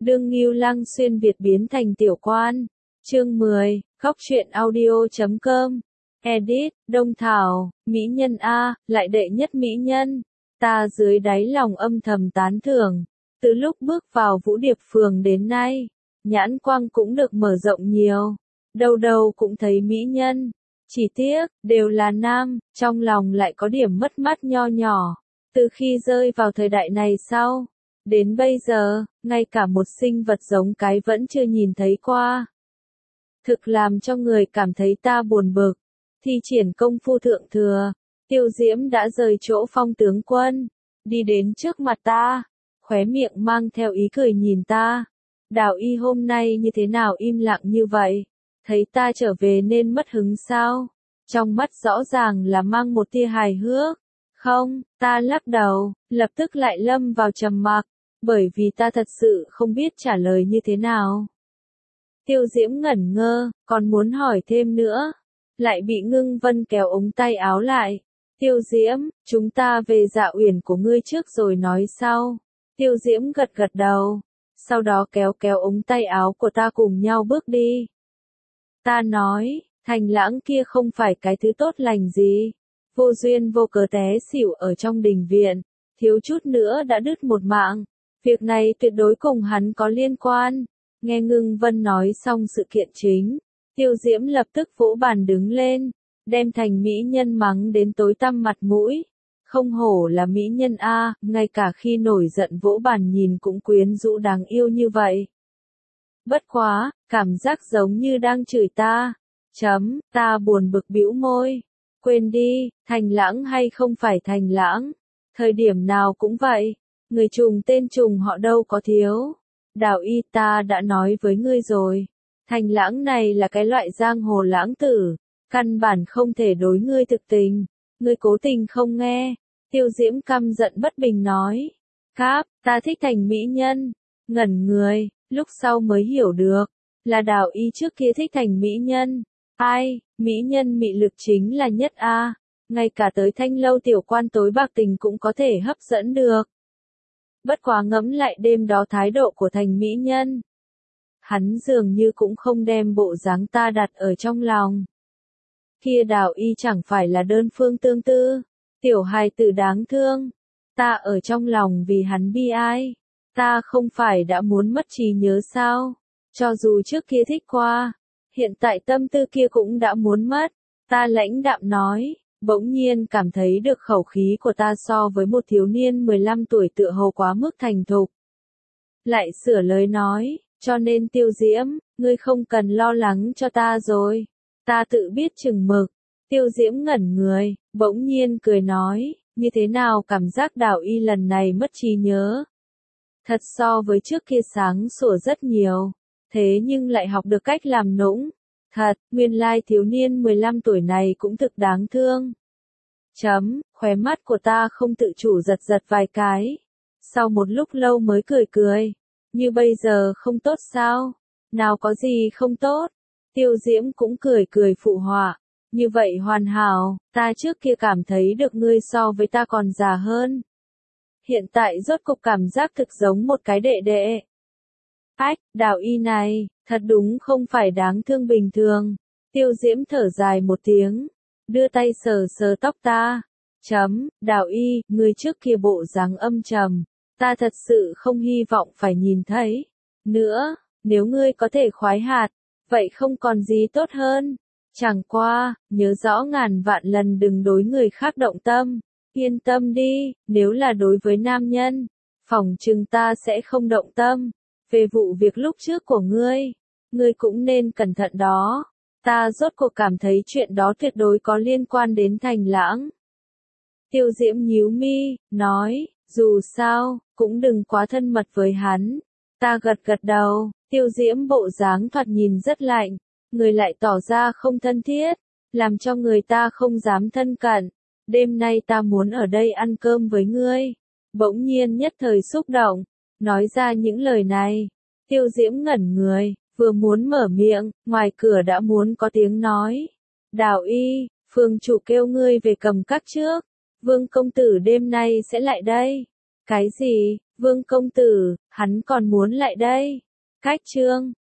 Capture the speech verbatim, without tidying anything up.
Đương Ngưu Lăng xuyên Việt biến thành tiểu quan. Chương mười, Góc truyện audio chấm com. Edit, Đông Thảo, mỹ nhân A, lại đệ nhất mỹ nhân. Ta dưới đáy lòng âm thầm tán thưởng. Từ lúc bước vào Vũ Điệp Phường đến nay, nhãn quang cũng được mở rộng nhiều. Đâu đâu cũng thấy mỹ nhân. Chỉ tiếc, đều là nam, trong lòng lại có điểm mất mát nho nhỏ. Từ khi rơi vào thời đại này sau, đến bây giờ, ngay cả một sinh vật giống cái vẫn chưa nhìn thấy qua. Thực làm cho người cảm thấy ta buồn bực. Thi triển công phu thượng thừa, Tiêu Diễm đã rời chỗ Phong tướng quân, đi đến trước mặt ta, khóe miệng mang theo ý cười nhìn ta. Đào Y hôm nay như thế nào im lặng như vậy? Thấy ta trở về nên mất hứng sao? Trong mắt rõ ràng là mang một tia hài hước. Không, ta lắc đầu, lập tức lại lâm vào trầm mặc, bởi vì ta thật sự không biết trả lời như thế nào. Tiêu Diễm ngẩn ngơ, còn muốn hỏi thêm nữa, lại bị Ngưng Vân kéo ống tay áo lại. Tiêu Diễm, chúng ta về Dạ Uyển của ngươi trước rồi nói sau. Tiêu Diễm gật gật đầu, sau đó kéo kéo ống tay áo của ta cùng nhau bước đi. Ta nói, Thành Lãng kia không phải cái thứ tốt lành gì. Vô duyên vô cớ té xỉu ở trong đình viện, thiếu chút nữa đã đứt một mạng. Việc này tuyệt đối cùng hắn có liên quan. Nghe Ngưng Vân nói xong sự kiện chính, Tiêu Diễm lập tức vỗ bàn đứng lên, đem Thành mỹ nhân mắng đến tối tăm mặt mũi. Không hổ là mỹ nhân a, ngay cả khi nổi giận vỗ bàn nhìn cũng quyến rũ đáng yêu như vậy. Bất quá, cảm giác giống như đang chửi ta. Chấm, ta buồn bực bĩu môi. Quên đi, Thành Lãng hay không phải Thành Lãng, thời điểm nào cũng vậy, người trùng tên trùng họ đâu có thiếu. Đào Y, ta đã nói với ngươi rồi, Thành Lãng này là cái loại giang hồ lãng tử, căn bản không thể đối ngươi thực tình, ngươi cố tình không nghe. Tiêu Diễm căm giận bất bình nói, Cáp, ta thích Thành mỹ nhân. Ngẩn người, lúc sau mới hiểu được, là Đào Y trước kia thích Thành mỹ nhân. Ai, mỹ nhân mị lực chính là nhất a, ngay cả tới Thanh lâu tiểu quan tối bạc tình cũng có thể hấp dẫn được. Bất quá ngẫm lại đêm đó thái độ của Thành mỹ nhân, hắn dường như cũng không đem bộ dáng ta đặt ở trong lòng. Kia Đào Y chẳng phải là đơn phương tương tư, tiểu hài tử đáng thương, ta ở trong lòng vì hắn bi ai. Ta không phải đã muốn mất trí nhớ sao? Cho dù trước kia thích qua, hiện tại tâm tư kia cũng đã muốn mất. Ta lãnh đạm nói, bỗng nhiên cảm thấy được khẩu khí của ta so với một thiếu niên mười lăm tuổi tựa hồ quá mức thành thục. Lại sửa lời nói, cho nên Tiêu Diễm, ngươi không cần lo lắng cho ta rồi. Ta tự biết chừng mực. Tiêu Diễm ngẩn người, bỗng nhiên cười nói, như thế nào cảm giác Đào Y lần này mất trí nhớ? Thật so với trước kia sáng sủa rất nhiều. Thế nhưng lại học được cách làm nũng. Thật, nguyên lai thiếu niên mười lăm tuổi này cũng thực đáng thương. Chấm, khóe mắt của ta không tự chủ giật giật vài cái. Sau một lúc lâu mới cười cười. Như bây giờ không tốt sao? Nào có gì không tốt? Tiêu Diễm cũng cười cười phụ họa. Như vậy hoàn hảo, ta trước kia cảm thấy được ngươi so với ta còn già hơn. Hiện tại rốt cục cảm giác thực giống một cái đệ đệ. Ách, Đào Y này, thật đúng không phải đáng thương bình thường. Tiêu Diễm thở dài một tiếng, đưa tay sờ sờ tóc ta. Chấm, Đào Y, người trước kia bộ dáng âm trầm, ta thật sự không hy vọng phải nhìn thấy. Nữa, nếu ngươi có thể khoái hạt, vậy không còn gì tốt hơn. Chẳng qua, nhớ rõ ngàn vạn lần đừng đối người khác động tâm. Yên tâm đi, nếu là đối với nam nhân, phỏng chừng ta sẽ không động tâm. Về vụ việc lúc trước của ngươi, ngươi cũng nên cẩn thận đó. Ta rốt cuộc cảm thấy chuyện đó tuyệt đối có liên quan đến Thành Lãng. Tiêu Diễm nhíu mi, nói, dù sao, cũng đừng quá thân mật với hắn. Ta gật gật đầu, Tiêu Diễm bộ dáng thoạt nhìn rất lạnh, người lại tỏ ra không thân thiết, làm cho người ta không dám thân cận. Đêm nay ta muốn ở đây ăn cơm với ngươi. Bỗng nhiên nhất thời xúc động, nói ra những lời này. Tiêu Diễm ngẩn người, vừa muốn mở miệng, ngoài cửa đã muốn có tiếng nói. Đào Y, Phương chủ kêu ngươi về cầm các trước. Vương công tử đêm nay sẽ lại đây. Cái gì? Vương công tử, hắn còn muốn lại đây. Khách trương,